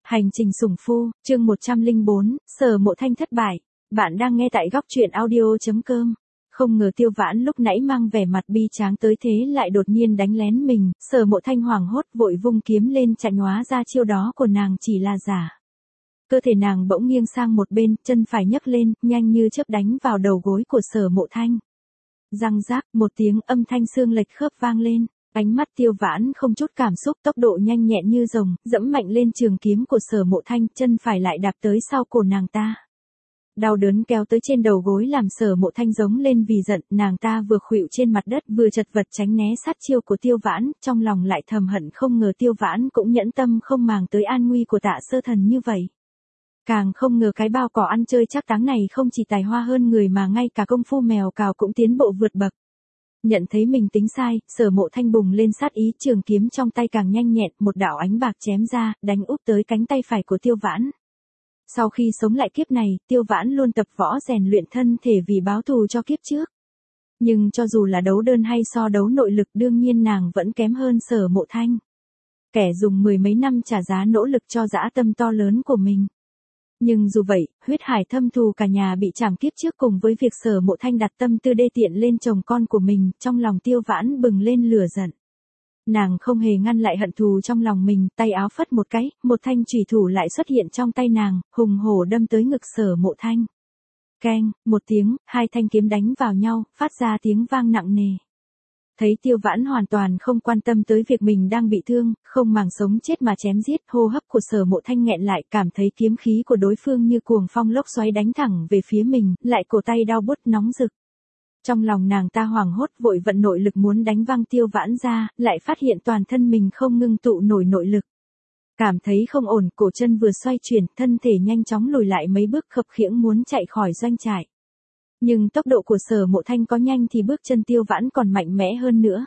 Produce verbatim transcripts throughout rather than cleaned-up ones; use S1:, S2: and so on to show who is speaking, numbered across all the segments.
S1: Hành trình sủng phu, chương một trăm lẻ bốn, Sở Mộ Thanh thất bại. Bạn đang nghe tại góc truyện audio chấm com. Không ngờ Tiêu Vãn lúc nãy mang vẻ mặt bi tráng tới thế lại đột nhiên đánh lén mình, Sở Mộ Thanh hoảng hốt vội vung kiếm lên chặn, hóa ra chiêu đó của nàng chỉ là giả. Cơ thể nàng bỗng nghiêng sang một bên, chân phải nhấc lên, nhanh như chớp đánh vào đầu gối của Sở Mộ Thanh. Răng rác, một tiếng âm thanh xương lệch khớp vang lên. Ánh mắt Tiêu Vãn không chút cảm xúc, tốc độ nhanh nhẹn như rồng, dẫm mạnh lên trường kiếm của Sở Mộ Thanh, chân phải lại đạp tới sau cổ nàng ta. Đau đớn kéo tới trên đầu gối làm Sở Mộ Thanh giống lên vì giận, nàng ta vừa khuỵu trên mặt đất vừa chật vật tránh né sát chiêu của Tiêu Vãn, trong lòng lại thầm hận không ngờ Tiêu Vãn cũng nhẫn tâm không màng tới an nguy của Tạ Sơ Thần như vậy. Càng không ngờ cái bao cỏ ăn chơi chắc táng này không chỉ tài hoa hơn người mà ngay cả công phu mèo cào cũng tiến bộ vượt bậc. Nhận thấy mình tính sai, Sở Mộ Thanh bùng lên sát ý, trường kiếm trong tay càng nhanh nhẹn, một đạo ánh bạc chém ra, đánh úp tới cánh tay phải của Tiêu Vãn. Sau khi sống lại kiếp này, Tiêu Vãn luôn tập võ rèn luyện thân thể vì báo thù cho kiếp trước. Nhưng cho dù là đấu đơn hay so đấu nội lực, đương nhiên nàng vẫn kém hơn Sở Mộ Thanh. Kẻ dùng mười mấy năm trả giá nỗ lực cho dã tâm to lớn của mình. Nhưng dù vậy, huyết hải thâm thù cả nhà bị trảm kiếp trước cùng với việc Sở Mộ Thanh đặt tâm tư đê tiện lên chồng con của mình, trong lòng Tiêu Vãn bừng lên lửa giận. Nàng không hề ngăn lại hận thù trong lòng mình, tay áo phất một cái, một thanh chủy thủ lại xuất hiện trong tay nàng, hùng hổ đâm tới ngực Sở Mộ Thanh. Keng, một tiếng, hai thanh kiếm đánh vào nhau, phát ra tiếng vang nặng nề. Thấy Tiêu Vãn hoàn toàn không quan tâm tới việc mình đang bị thương, không màng sống chết mà chém giết, hô hấp của Sở Mộ Thanh nghẹn lại, cảm thấy kiếm khí của đối phương như cuồng phong lốc xoáy đánh thẳng về phía mình, lại cổ tay đau buốt nóng rực. Trong lòng nàng ta hoảng hốt vội vận nội lực muốn đánh văng Tiêu Vãn ra, lại phát hiện toàn thân mình không ngưng tụ nổi nội lực. Cảm thấy không ổn, cổ chân vừa xoay chuyển, thân thể nhanh chóng lùi lại mấy bước, khập khiễng muốn chạy khỏi doanh trại. Nhưng tốc độ của Sở Mộ Thanh có nhanh thì bước chân Tiêu Vãn còn mạnh mẽ hơn nữa.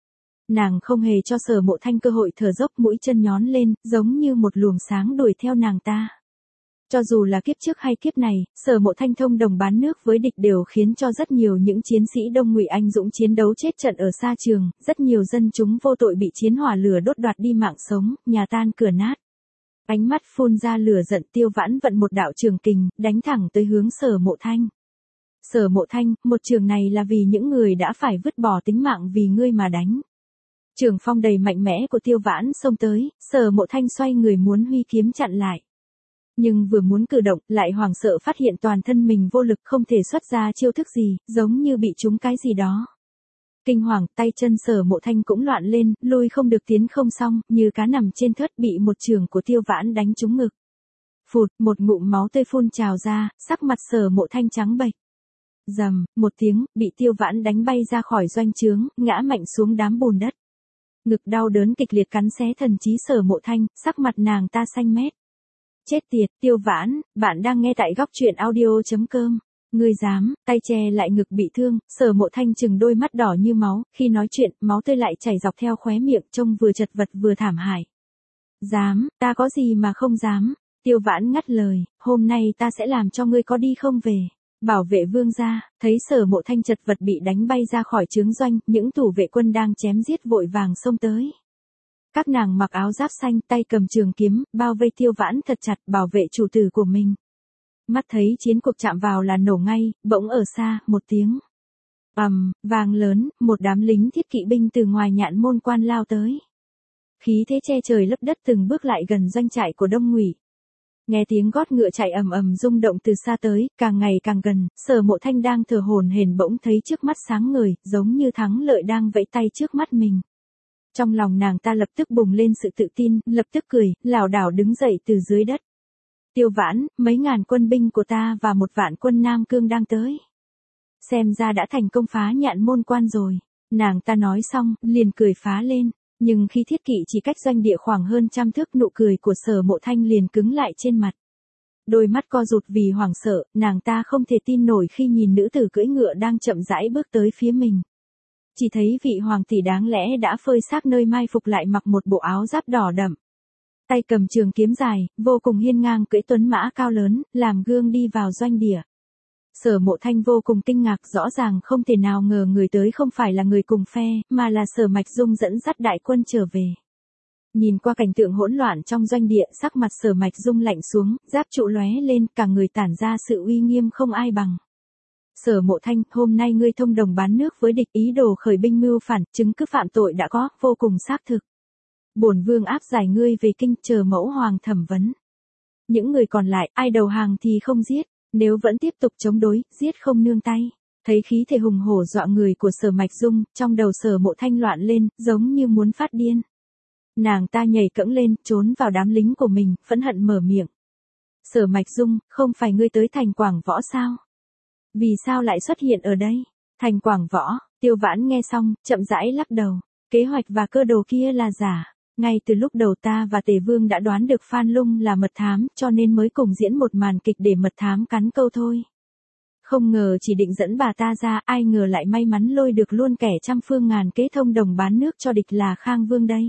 S1: Nàng không hề cho Sở Mộ Thanh cơ hội thở dốc, mũi chân nhón lên, giống như một luồng sáng đuổi theo nàng ta. Cho dù là kiếp trước hay kiếp này, Sở Mộ Thanh thông đồng bán nước với địch đều khiến cho rất nhiều những chiến sĩ Đông Ngụy anh dũng chiến đấu chết trận ở xa trường, rất nhiều dân chúng vô tội bị chiến hỏa lửa đốt đoạt đi mạng sống, nhà tan cửa nát. Ánh mắt phun ra lửa giận, Tiêu Vãn vận một đạo trường kình, đánh thẳng tới hướng Sở Mộ Thanh. Sở Mộ Thanh, một trường này là vì những người đã phải vứt bỏ tính mạng vì ngươi mà đánh. Trường phong đầy mạnh mẽ của Tiêu Vãn xông tới, Sở Mộ Thanh xoay người muốn huy kiếm chặn lại. Nhưng vừa muốn cử động, lại hoảng sợ phát hiện toàn thân mình vô lực, không thể xuất ra chiêu thức gì, giống như bị trúng cái gì đó. Kinh hoàng, tay chân Sở Mộ Thanh cũng loạn lên, lui không được tiến không xong, như cá nằm trên thớt bị một trường của Tiêu Vãn đánh trúng ngực. Phụt, một ngụm máu tươi phun trào ra, sắc mặt Sở Mộ Thanh trắng bệch. Rầm, một tiếng, bị Tiêu Vãn đánh bay ra khỏi doanh trướng, ngã mạnh xuống đám bùn đất. Ngực đau đớn kịch liệt cắn xé thần trí Sở Mộ Thanh, sắc mặt nàng ta xanh mét. Chết tiệt, Tiêu Vãn, bạn đang nghe tại góc truyện audio chấm com. Ngươi dám, tay che lại ngực bị thương, Sở Mộ Thanh chừng đôi mắt đỏ như máu, khi nói chuyện, máu tươi lại chảy dọc theo khóe miệng, trông vừa chật vật vừa thảm hại. Dám, ta có gì mà không dám, Tiêu Vãn ngắt lời, hôm nay ta sẽ làm cho ngươi có đi không về. Bảo vệ vương gia, thấy Sở Mộ Thanh chật vật bị đánh bay ra khỏi trướng doanh, những thủ vệ quân đang chém giết vội vàng xông tới. Các nàng mặc áo giáp xanh, tay cầm trường kiếm, bao vây Tiêu Vãn thật chặt, bảo vệ chủ tử của mình. Mắt thấy chiến cuộc chạm vào là nổ ngay, bỗng ở xa, một tiếng ầm, vang lớn, một đám lính thiết kỵ binh từ ngoài nhạn môn quan lao tới. Khí thế che trời lấp đất từng bước lại gần doanh trại của Đông Ngụy. Nghe tiếng gót ngựa chạy ầm ầm rung động từ xa tới, càng ngày càng gần, Sở Mộ Thanh đang thở hổn hển bỗng thấy trước mắt sáng ngời, giống như thắng lợi đang vẫy tay trước mắt mình. Trong lòng nàng ta lập tức bùng lên sự tự tin, lập tức cười, lảo đảo đứng dậy từ dưới đất. Tiêu Vãn, mấy ngàn quân binh của ta và một vạn quân Nam Cương đang tới. Xem ra đã thành công phá nhạn môn quan rồi. Nàng ta nói xong, liền cười phá lên. Nhưng khi thiết kỵ chỉ cách doanh địa khoảng hơn trăm thước, nụ cười của Sở Mộ Thanh liền cứng lại trên mặt. Đôi mắt co rụt vì hoảng sợ, nàng ta không thể tin nổi khi nhìn nữ tử cưỡi ngựa đang chậm rãi bước tới phía mình. Chỉ thấy vị hoàng tỷ đáng lẽ đã phơi xác nơi mai phục lại mặc một bộ áo giáp đỏ đậm. Tay cầm trường kiếm dài, vô cùng hiên ngang cưỡi tuấn mã cao lớn, làm gương đi vào doanh địa. Sở Mộ Thanh vô cùng kinh ngạc, rõ ràng không thể nào ngờ người tới không phải là người cùng phe, mà là Sở Mạch Dung dẫn dắt đại quân trở về. Nhìn qua cảnh tượng hỗn loạn trong doanh địa, sắc mặt Sở Mạch Dung lạnh xuống, giáp trụ lóe lên, cả người tản ra sự uy nghiêm không ai bằng. Sở Mộ Thanh, hôm nay ngươi thông đồng bán nước với địch, ý đồ khởi binh mưu phản, chứng cứ phạm tội đã có, vô cùng xác thực. Bổn vương áp giải ngươi về kinh, chờ mẫu hoàng thẩm vấn. Những người còn lại, ai đầu hàng thì không giết, nếu vẫn tiếp tục chống đối, giết không nương tay. Thấy khí thể hùng hổ dọa người của Sở Mạch Dung, trong đầu Sở Mộ Thanh loạn lên, giống như muốn phát điên. Nàng ta nhảy cẫng lên, trốn vào đám lính của mình, phẫn hận mở miệng. Sở Mạch Dung, không phải ngươi tới thành Quảng Võ sao? Vì sao lại xuất hiện ở đây? Thành Quảng Võ, Tiêu Vãn nghe xong, chậm rãi lắc đầu. Kế hoạch và cơ đồ kia là giả. Ngay từ lúc đầu ta và Tề Vương đã đoán được Phan Lung là mật thám, cho nên mới cùng diễn một màn kịch để mật thám cắn câu thôi. Không ngờ chỉ định dẫn bà ta ra, ai ngờ lại may mắn lôi được luôn kẻ trăm phương ngàn kế thông đồng bán nước cho địch là Khang Vương đây.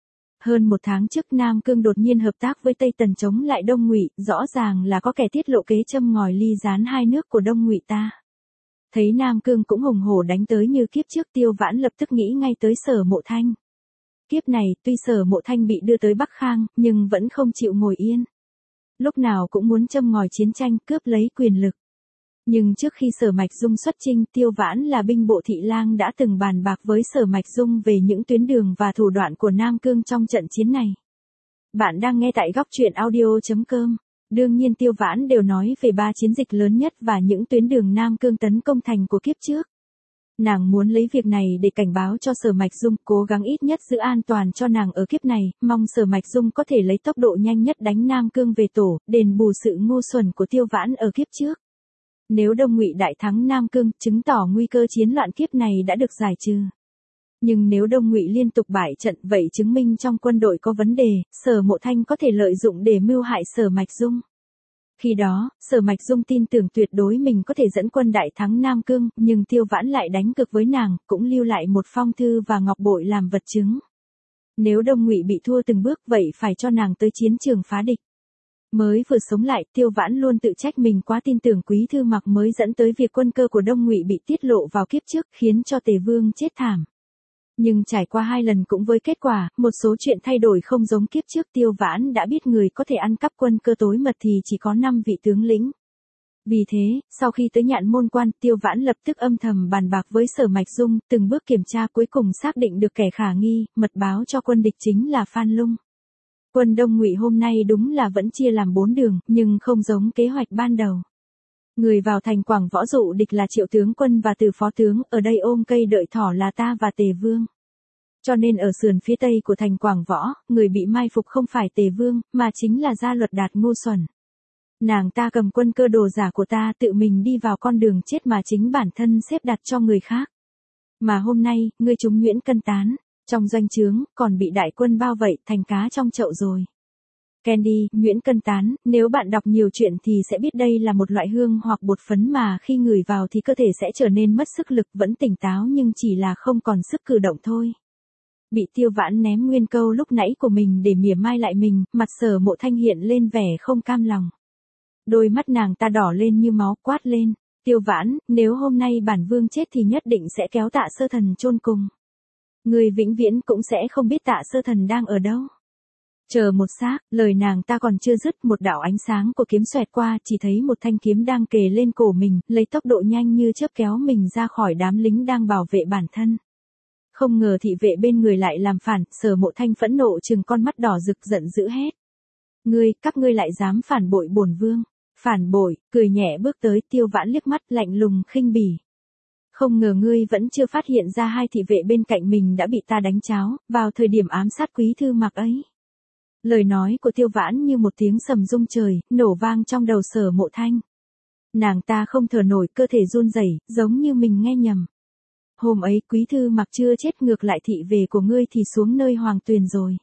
S1: Hơn một tháng trước Nam Cương đột nhiên hợp tác với Tây Tần chống lại Đông Ngụy, rõ ràng là có kẻ tiết lộ kế châm ngòi ly gián hai nước của Đông Ngụy ta. Thấy Nam Cương cũng hùng hổ đánh tới như kiếp trước, Tiêu Vãn lập tức nghĩ ngay tới Sở Mộ Thanh. Kiếp này, tuy Sở Mộ Thanh bị đưa tới Bắc Khang, nhưng vẫn không chịu ngồi yên. Lúc nào cũng muốn châm ngòi chiến tranh, cướp lấy quyền lực. Nhưng trước khi Sở Mạch Dung xuất chinh, Tiêu Vãn là binh bộ thị lang đã từng bàn bạc với Sở Mạch Dung về những tuyến đường và thủ đoạn của Nam Cương trong trận chiến này. Bạn đang nghe tại góc truyện audio chấm com. Đương nhiên Tiêu Vãn đều nói về ba chiến dịch lớn nhất và những tuyến đường Nam Cương tấn công thành của kiếp trước. Nàng muốn lấy việc này để cảnh báo cho Sở Mạch Dung, cố gắng ít nhất giữ an toàn cho nàng ở kiếp này, mong Sở Mạch Dung có thể lấy tốc độ nhanh nhất đánh Nam Cương về tổ, đền bù sự ngu xuẩn của Tiêu Vãn ở kiếp trước. Nếu Đông Ngụy đại thắng Nam Cương, chứng tỏ nguy cơ chiến loạn kiếp này đã được giải trừ. Nhưng nếu Đông Ngụy liên tục bại trận, vậy chứng minh trong quân đội có vấn đề, Sở Mộ Thanh có thể lợi dụng để mưu hại Sở Mạch Dung. Khi đó, Sở Mạch Dung tin tưởng tuyệt đối mình có thể dẫn quân đại thắng Nam Cương, nhưng Tiêu Vãn lại đánh cược với nàng, cũng lưu lại một phong thư và ngọc bội làm vật chứng. Nếu Đông Ngụy bị thua từng bước, vậy phải cho nàng tới chiến trường phá địch. Mới vừa sống lại, Tiêu Vãn luôn tự trách mình quá tin tưởng Quý Thư Mặc mới dẫn tới việc quân cơ của Đông Ngụy bị tiết lộ vào kiếp trước, khiến cho Tề Vương chết thảm. Nhưng trải qua hai lần cũng với kết quả, một số chuyện thay đổi không giống kiếp trước. Tiêu Vãn đã biết người có thể ăn cắp quân cơ tối mật thì chỉ có năm vị tướng lĩnh. Vì thế, sau khi tới Nhạn Môn Quan, Tiêu Vãn lập tức âm thầm bàn bạc với Sở Mạch Dung, từng bước kiểm tra, cuối cùng xác định được kẻ khả nghi, mật báo cho quân địch chính là Phan Lung. Quân Đông Ngụy hôm nay đúng là vẫn chia làm bốn đường, nhưng không giống kế hoạch ban đầu. Người vào thành Quảng Võ dụ địch là Triệu tướng quân và Từ phó tướng, ở đây ôm cây đợi thỏ là ta và Tề Vương. Cho nên ở sườn phía tây của thành Quảng Võ, người bị mai phục không phải Tề Vương, mà chính là Gia Luật Đạt ngu xuẩn. Nàng ta cầm quân cơ đồ giả của ta tự mình đi vào con đường chết mà chính bản thân xếp đặt cho người khác. Mà hôm nay, ngươi trúng Nguyễn Cân Tán. Trong doanh trướng, còn bị đại quân bao vây, thành cá trong chậu rồi. Candy, Nguyễn Cân Tán, nếu bạn đọc nhiều chuyện thì sẽ biết đây là một loại hương hoặc bột phấn mà khi ngửi vào thì cơ thể sẽ trở nên mất sức lực, vẫn tỉnh táo nhưng chỉ là không còn sức cử động thôi. Bị Tiêu Vãn ném nguyên câu lúc nãy của mình để mỉa mai lại mình, mặt Sở Mộ Thanh hiện lên vẻ không cam lòng. Đôi mắt nàng ta đỏ lên như máu, quát lên. Tiêu Vãn, nếu hôm nay bản vương chết thì nhất định sẽ kéo Tạ Sơ Thần chôn cùng. Người vĩnh viễn cũng sẽ không biết Tạ Sơ Thần đang ở đâu. Chờ một xác, lời nàng ta còn chưa dứt, một đạo ánh sáng của kiếm xoẹt qua, chỉ thấy một thanh kiếm đang kề lên cổ mình, lấy tốc độ nhanh như chớp kéo mình ra khỏi đám lính đang bảo vệ bản thân. Không ngờ thị vệ bên người lại làm phản, Sở Mộ Thanh phẫn nộ trừng con mắt đỏ rực giận dữ hét. Ngươi, các ngươi lại dám phản bội bổn vương. Phản bội, cười nhẹ bước tới. Tiêu Vãn liếc mắt lạnh lùng khinh bỉ. Không ngờ ngươi vẫn chưa phát hiện ra hai thị vệ bên cạnh mình đã bị ta đánh cháo, vào thời điểm ám sát Quý Thư Mặc ấy. Lời nói của Tiêu Vãn như một tiếng sầm rung trời, nổ vang trong đầu Sở Mộ Thanh. Nàng ta không thở nổi, cơ thể run rẩy, giống như mình nghe nhầm. Hôm ấy Quý Thư Mặc chưa chết, ngược lại thị vệ của ngươi thì xuống nơi Hoàng Tuyền rồi.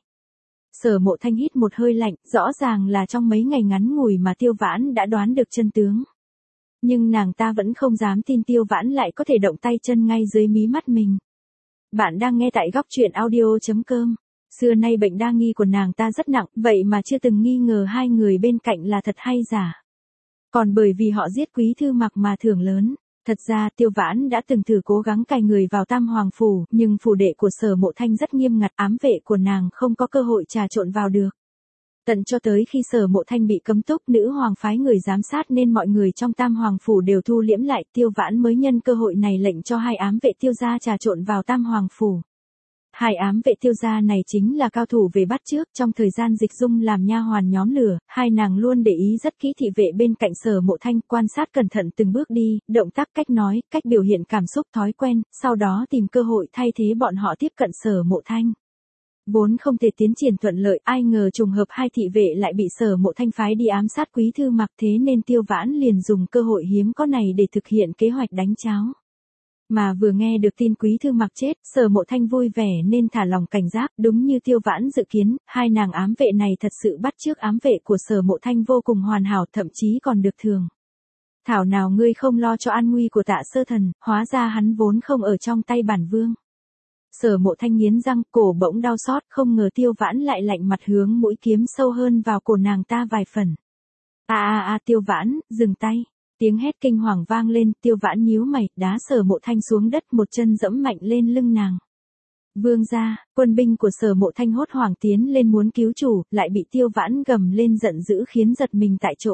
S1: Sở Mộ Thanh hít một hơi lạnh, rõ ràng là trong mấy ngày ngắn ngủi mà Tiêu Vãn đã đoán được chân tướng. Nhưng nàng ta vẫn không dám tin Tiêu Vãn lại có thể động tay chân ngay dưới mí mắt mình. Bạn đang nghe tại góc truyện audio chấm com. Xưa nay bệnh đa nghi của nàng ta rất nặng, vậy mà chưa từng nghi ngờ hai người bên cạnh là thật hay giả. Còn bởi vì họ giết Quý Thư Mặc mà thưởng lớn. Thật ra Tiêu Vãn đã từng thử cố gắng cài người vào Tam Hoàng Phủ, nhưng phủ đệ của Sở Mộ Thanh rất nghiêm ngặt, ám vệ của nàng không có cơ hội trà trộn vào được. Tận cho tới khi Sở Mộ Thanh bị cấm túc, nữ hoàng phái người giám sát nên mọi người trong Tam Hoàng Phủ đều thu liễm lại, Tiêu Vãn mới nhân cơ hội này lệnh cho hai ám vệ Tiêu gia trà trộn vào Tam Hoàng Phủ. Hai ám vệ Tiêu gia này chính là cao thủ về bắt chước, trong thời gian Dịch Dung làm nha hoàn nhóm lửa, hai nàng luôn để ý rất kỹ thị vệ bên cạnh Sở Mộ Thanh, quan sát cẩn thận từng bước đi, động tác, cách nói, cách biểu hiện cảm xúc, thói quen, sau đó tìm cơ hội thay thế bọn họ tiếp cận Sở Mộ Thanh. Vốn không thể tiến triển thuận lợi, ai ngờ trùng hợp hai thị vệ lại bị Sở Mộ Thanh phái đi ám sát Quý Thư Mặc, thế nên Tiêu Vãn liền dùng cơ hội hiếm có này để thực hiện kế hoạch đánh cháo. Mà vừa nghe được tin Quý Thư Mặc chết, Sở Mộ Thanh vui vẻ nên thả lòng cảnh giác, đúng như Tiêu Vãn dự kiến, hai nàng ám vệ này thật sự bắt chước ám vệ của Sở Mộ Thanh vô cùng hoàn hảo, thậm chí còn được thường. Thảo nào ngươi không lo cho an nguy của Tạ Sơ Thần, hóa ra hắn vốn không ở trong tay bản vương. Sở Mộ Thanh nghiến răng, cổ bỗng đau xót, không ngờ Tiêu Vãn lại lạnh mặt hướng mũi kiếm sâu hơn vào cổ nàng ta vài phần. A a a Tiêu Vãn, dừng tay. Tiếng hét kinh hoàng vang lên, Tiêu Vãn nhíu mày, đá Sở Mộ Thanh xuống đất, một chân dẫm mạnh lên lưng nàng. Vương gia, quân binh của Sở Mộ Thanh hốt hoảng tiến lên muốn cứu chủ, lại bị Tiêu Vãn gầm lên giận dữ khiến giật mình tại chỗ.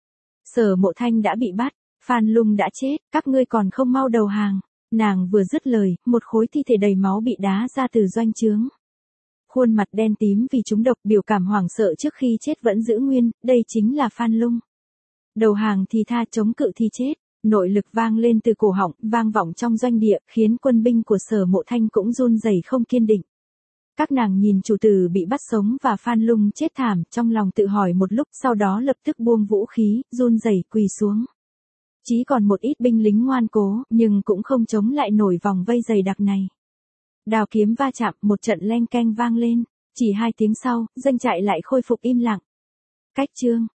S1: Sở Mộ Thanh đã bị bắt, Phan Lung đã chết, các ngươi còn không mau đầu hàng. Nàng vừa dứt lời, một khối thi thể đầy máu bị đá ra từ doanh trướng. Khuôn mặt đen tím vì trúng độc, biểu cảm hoảng sợ trước khi chết vẫn giữ nguyên, đây chính là Phan Lung. Đầu hàng thì tha, chống cự thì chết. Nội lực vang lên từ cổ họng, vang vọng trong doanh địa, khiến quân binh của Sở Mộ Thanh cũng run rẩy không kiên định. Các nàng nhìn chủ tử bị bắt sống và Phan Lung chết thảm, trong lòng tự hỏi một lúc, sau đó lập tức buông vũ khí, run rẩy quỳ xuống. Chỉ còn một ít binh lính ngoan cố, nhưng cũng không chống lại nổi vòng vây dày đặc này. Đao kiếm va chạm, một trận leng keng vang lên. Chỉ hai tiếng sau, doanh trại lại khôi phục im lặng. Cách chương